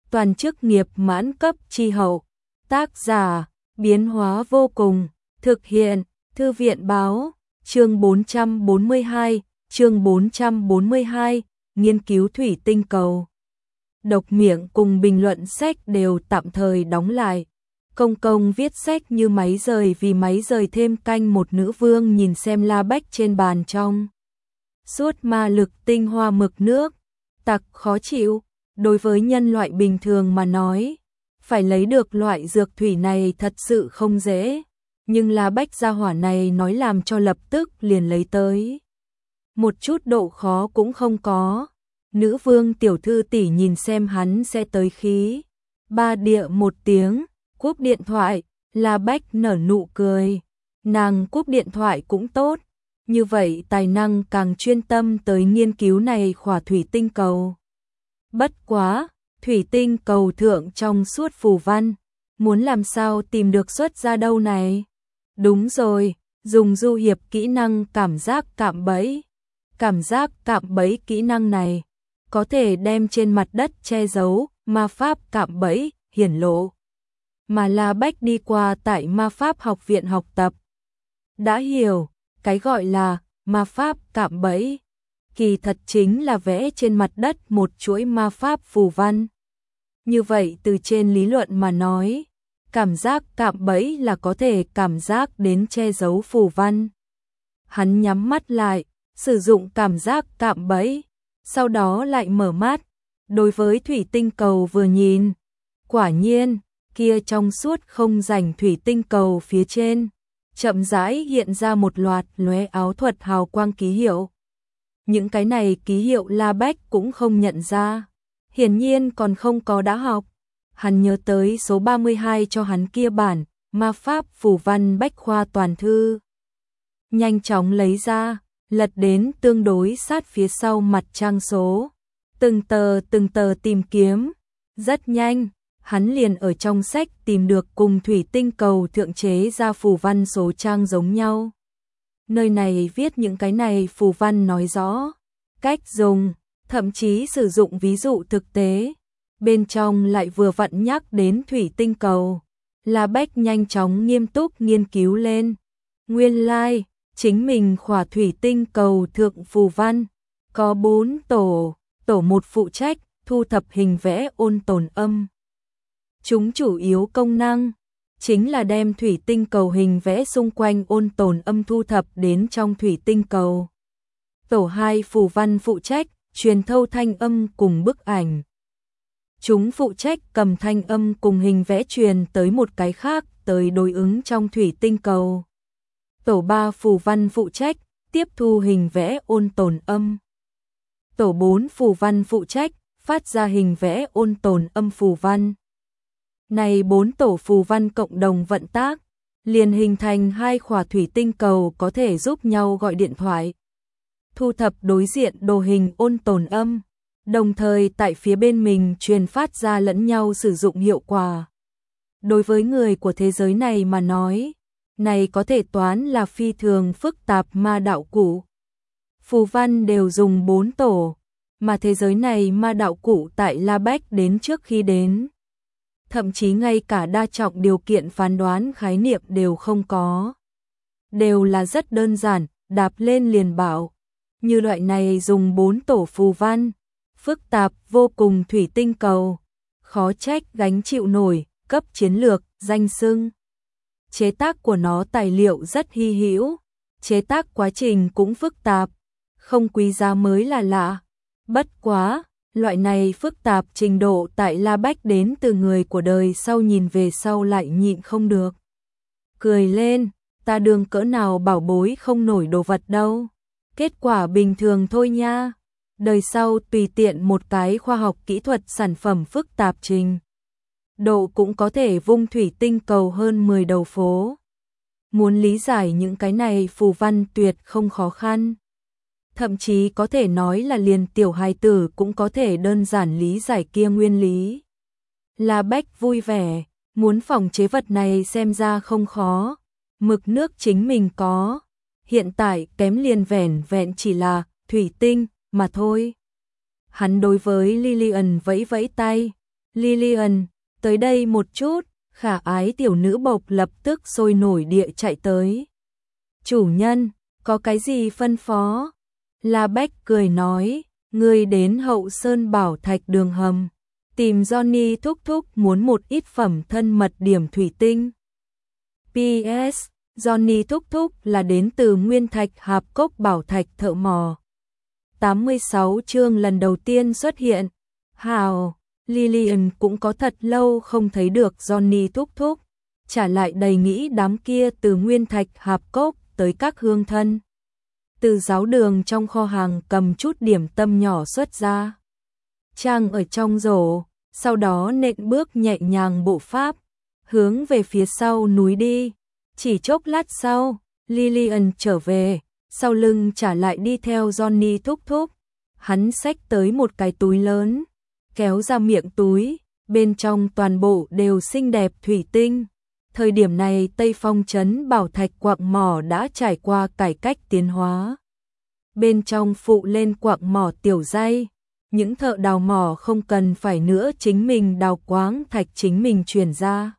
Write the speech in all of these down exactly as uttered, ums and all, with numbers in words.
toàn chức nghiệp mãn cấp chi hậu. Tác giả, biến hóa vô cùng, thực hiện, Thư viện báo, chương bốn trăm bốn mươi hai, chương bốn trăm bốn mươi hai, nghiên cứu thủy tinh cầu. Đọc miệng cùng bình luận sách đều tạm thời đóng lại. Công công viết sách như máy rời vì máy rời thêm canh một nữ vương nhìn xem la bách trên bàn trong. Suốt ma lực tinh hoa mực nước, tặc khó chịu, đối với nhân loại bình thường mà nói, phải lấy được loại dược thủy này thật sự không dễ, nhưng la bách gia hỏa này nói làm cho lập tức liền lấy tới. Một chút độ khó cũng không có. Nữ vương tiểu thư tỷ nhìn xem hắn sẽ tới khí. Ba địa một tiếng, cúp điện thoại, la bách nở nụ cười. Nàng cúp điện thoại cũng tốt, như vậy tài năng càng chuyên tâm tới nghiên cứu này khỏa thủy tinh cầu. Bất quá, thủy tinh cầu thượng trong suốt phù văn, muốn làm sao tìm được xuất ra đâu này? Đúng rồi, dùng du hiệp kỹ năng cảm giác cạm bẫy. Cảm giác cạm bẫy kỹ năng này có thể đem trên mặt đất che giấu ma pháp cạm bẫy hiển lộ, mà La Bách đi qua tại ma pháp học viện học tập. Đã hiểu, cái gọi là ma pháp cạm bẫy, kỳ thật chính là vẽ trên mặt đất một chuỗi ma pháp phù văn. Như vậy từ trên lý luận mà nói, cảm giác cạm bẫy là có thể cảm giác đến che giấu phù văn. Hắn nhắm mắt lại, sử dụng cảm giác cạm bẫy, sau đó lại mở mắt, đối với thủy tinh cầu vừa nhìn. Quả nhiên, kia trong suốt không rảnh thủy tinh cầu phía trên, chậm rãi hiện ra một loạt lóe áo thuật hào quang ký hiệu. Những cái này ký hiệu La Bách cũng không nhận ra, hiển nhiên còn không có đã học. Hắn nhớ tới số ba mươi hai cho hắn kia bản ma pháp phù văn bách khoa toàn thư. Nhanh chóng lấy ra, lật đến tương đối sát phía sau mặt trang số, từng tờ từng tờ tìm kiếm. Rất nhanh, hắn liền ở trong sách tìm được cùng thủy tinh cầu thượng chế ra phù văn số trang giống nhau. Nơi này viết những cái này phù văn nói rõ cách dùng, thậm chí sử dụng ví dụ thực tế. Bên trong lại vừa vặn nhắc đến thủy tinh cầu. La Bách nhanh chóng nghiêm túc nghiên cứu lên. Nguyên lai, like, chính mình khỏa thủy tinh cầu thượng phù văn có bốn tổ, tổ một phụ trách thu thập hình vẽ ôn tồn âm. Chúng chủ yếu công năng chính là đem thủy tinh cầu hình vẽ xung quanh ôn tồn âm thu thập đến trong thủy tinh cầu. Tổ hai phù văn phụ trách truyền thâu thanh âm cùng bức ảnh. Chúng phụ trách cầm thanh âm cùng hình vẽ truyền tới một cái khác tới đối ứng trong thủy tinh cầu. Tổ ba phù văn phụ trách tiếp thu hình vẽ ôn tồn âm. Tổ bốn phù văn phụ trách phát ra hình vẽ ôn tồn âm phù văn. Này bốn tổ phù văn cộng đồng vận tác, liền hình thành hai khỏa thủy tinh cầu có thể giúp nhau gọi điện thoại, thu thập đối diện đồ hình ôn tồn âm, đồng thời tại phía bên mình truyền phát ra lẫn nhau sử dụng hiệu quả. Đối với người của thế giới này mà nói, này có thể toán là phi thường phức tạp ma đạo cụ. Phù văn đều dùng bốn tổ, mà thế giới này ma đạo cụ tại La Bách đến trước khi đến. Thậm chí ngay cả đa trọng điều kiện phán đoán khái niệm đều không có. Đều là rất đơn giản, đạp lên liền bảo. Như loại này dùng bốn tổ phù văn, phức tạp vô cùng thủy tinh cầu, khó trách gánh chịu nổi, cấp chiến lược, danh xưng. Chế tác của nó tài liệu rất hy hữu, chế tác quá trình cũng phức tạp, không quý giá mới là lạ. Bất quá, loại này phức tạp trình độ tại La Bách đến từ người của đời sau nhìn về sau lại nhịn không được. Cười lên, ta đương cỡ nào bảo bối không nổi đồ vật đâu. Kết quả bình thường thôi nha. Đời sau tùy tiện một cái khoa học kỹ thuật sản phẩm phức tạp trình độ cũng có thể vung thủy tinh cầu hơn mười đầu phố. Muốn lý giải những cái này phù văn tuyệt không khó khăn. Thậm chí có thể nói là liền tiểu hài tử cũng có thể đơn giản lý giải kia nguyên lý. La Bách vui vẻ, muốn phòng chế vật này xem ra không khó. Mực nước chính mình có, hiện tại kém liền vẻn vẹn chỉ là thủy tinh mà thôi. Hắn đối với Lillian vẫy vẫy tay, Lillian, tới đây một chút, khả ái tiểu nữ bộc lập tức sôi nổi địa chạy tới. Chủ nhân, có cái gì phân phó? La Bách cười nói, ngươi đến Hậu Sơn Bảo Thạch đường hầm, tìm Johnny thúc thúc muốn một ít phẩm thân mật điểm thủy tinh. pê ét. Johnny thúc thúc là đến từ Nguyên Thạch Hạp Cốc Bảo Thạch thợ mò. tám mươi sáu chương lần đầu tiên xuất hiện. Hào, Lillian cũng có thật lâu không thấy được Johnny thúc thúc, trả lại đầy nghĩ đám kia từ Nguyên Thạch Hạp Cốc tới các hương thân. Từ giáo đường trong kho hàng cầm chút điểm tâm nhỏ xuất ra, trang ở trong rổ, sau đó nện bước nhẹ nhàng bộ pháp, hướng về phía sau núi đi. Chỉ chốc lát sau, Lillian trở về, sau lưng trả lại đi theo Johnny thúc thúc. Hắn xách tới một cái túi lớn, kéo ra miệng túi, bên trong toàn bộ đều xinh đẹp thủy tinh. Thời điểm này Tây Phong trấn Bảo Thạch quặng mỏ đã trải qua cải cách tiến hóa. Bên trong phụ lên quặng mỏ tiểu dây, những thợ đào mỏ không cần phải nữa chính mình đào khoáng thạch chính mình chuyển ra,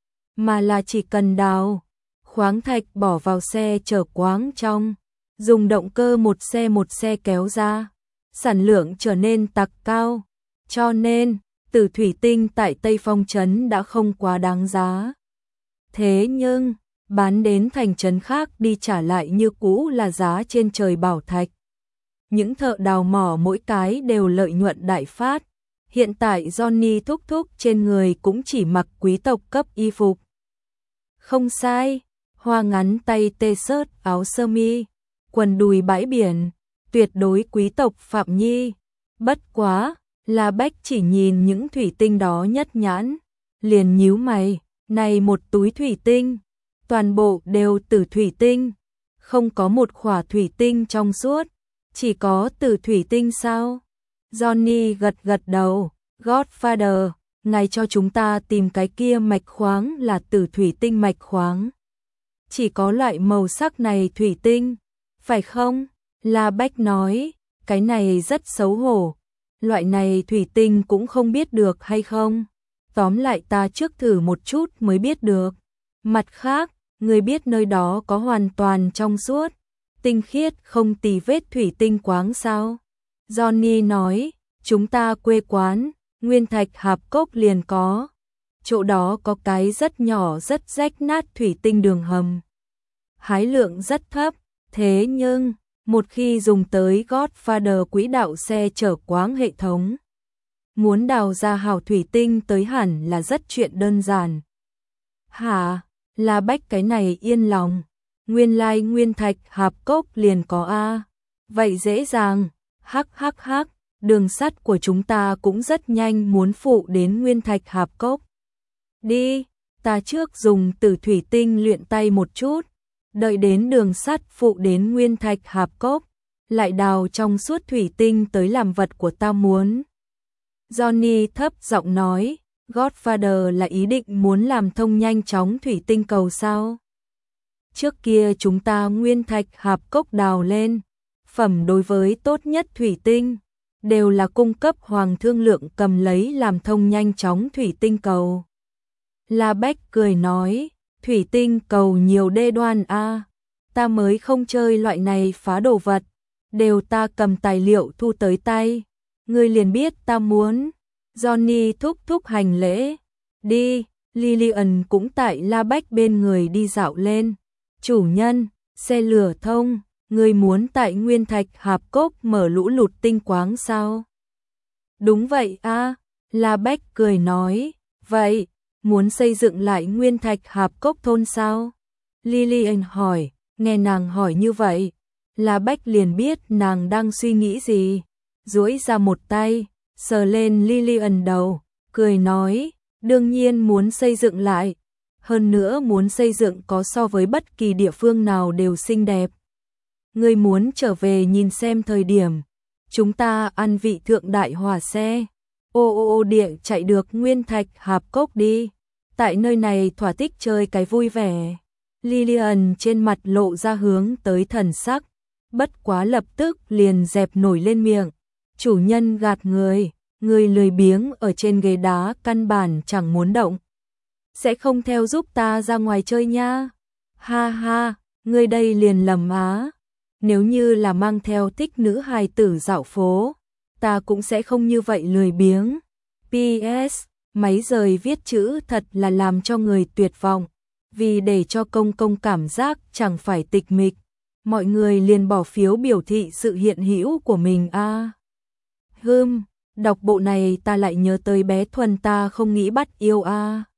mà là chỉ cần đào khoáng thạch bỏ vào xe chở khoáng trong, dùng động cơ một xe một xe kéo ra, sản lượng trở nên tặc cao, cho nên từ thủy tinh tại Tây Phong trấn đã không quá đáng giá. Thế nhưng, bán đến thành trấn khác đi trả lại như cũ là giá trên trời bảo thạch. Những thợ đào mỏ mỗi cái đều lợi nhuận đại phát. Hiện tại Johnny thúc thúc trên người cũng chỉ mặc quý tộc cấp y phục. Không sai, hoa ngắn tay t-shirt áo sơ mi, quần đùi bãi biển, tuyệt đối quý tộc Phạm Nhi. Bất quá, La Bách chỉ nhìn những thủy tinh đó nhất nhãn, liền nhíu mày, này một túi thủy tinh, toàn bộ đều từ thủy tinh, không có một khỏa thủy tinh trong suốt, chỉ có từ thủy tinh sao? Johnny gật gật đầu, Godfather, ngài cho chúng ta tìm cái kia mạch khoáng là từ thủy tinh mạch khoáng. Chỉ có loại màu sắc này thủy tinh, phải không? La Bách nói, cái này rất xấu hổ, loại này thủy tinh cũng không biết được hay không? Tóm lại ta trước thử một chút mới biết được. Mặt khác, người biết nơi đó có hoàn toàn trong suốt, tinh khiết không tì vết thủy tinh quáng sao? Johnny nói, chúng ta quê quán, Nguyên Thạch Hạp Cốc liền có. Chỗ đó có cái rất nhỏ rất rách nát thủy tinh đường hầm. Hái lượng rất thấp, thế nhưng, một khi dùng tới Godfather quỹ đạo xe chở quáng hệ thống, muốn đào ra hào thủy tinh tới hẳn là rất chuyện đơn giản. Hả, La Bách cái này yên lòng, nguyên lai Nguyên Thạch Hạp Cốc liền có a. Vậy dễ dàng, hắc hắc hắc, đường sắt của chúng ta cũng rất nhanh muốn phụ đến Nguyên Thạch Hạp Cốc. Đi, ta trước dùng từ thủy tinh luyện tay một chút, đợi đến đường sắt phụ đến Nguyên Thạch Hạp Cốc, lại đào trong suốt thủy tinh tới làm vật của ta muốn. Johnny thấp giọng nói, Godfather là ý định muốn làm thông nhanh chóng thủy tinh cầu sao? Trước kia chúng ta Nguyên Thạch Hạp Cốc đào lên, phẩm đối với tốt nhất thủy tinh, đều là cung cấp Hoàng Thương Lượng cầm lấy làm thông nhanh chóng thủy tinh cầu. La Bách cười nói, thủy tinh cầu nhiều đê đoan a, ta mới không chơi loại này phá đồ vật, đều ta cầm tài liệu thu tới tay, ngươi liền biết ta muốn. Johnny thúc thúc hành lễ, đi, Lillian cũng tại La Bách bên người đi dạo lên. Chủ nhân, xe lửa thông, ngươi muốn tại Nguyên Thạch Hạp Cốc mở lũ lụt tinh quáng sao? Đúng vậy a, La Bách cười nói, vậy, muốn xây dựng lại Nguyên Thạch Hạp Cốc thôn sao? Lillian hỏi, nghe nàng hỏi như vậy, La Bách liền biết nàng đang suy nghĩ gì, duỗi ra một tay, sờ lên Lillian đầu, cười nói, đương nhiên muốn xây dựng lại, hơn nữa muốn xây dựng có so với bất kỳ địa phương nào đều xinh đẹp. Ngươi muốn trở về nhìn xem thời điểm, chúng ta ăn vị thượng đại hỏa xe, ô ô ô địa chạy được Nguyên Thạch Hạp Cốc đi, tại nơi này thỏa thích chơi cái vui vẻ. Lillian trên mặt lộ ra hướng tới thần sắc, bất quá lập tức liền dẹp nổi lên miệng, chủ nhân gạt người, người lười biếng ở trên ghế đá căn bản chẳng muốn động. Sẽ không theo giúp ta ra ngoài chơi nha. Ha ha, ngươi đây liền lầm á. Nếu như là mang theo thích nữ hài tử dạo phố, ta cũng sẽ không như vậy lười biếng. pê ét, máy rời viết chữ thật là làm cho người tuyệt vọng. Vì để cho công công cảm giác chẳng phải tịch mịch, mọi người liền bỏ phiếu biểu thị sự hiện hữu của mình a. À. Hừm, đọc bộ này ta lại nhớ tới bé Thuần ta không nghĩ bắt yêu a. À.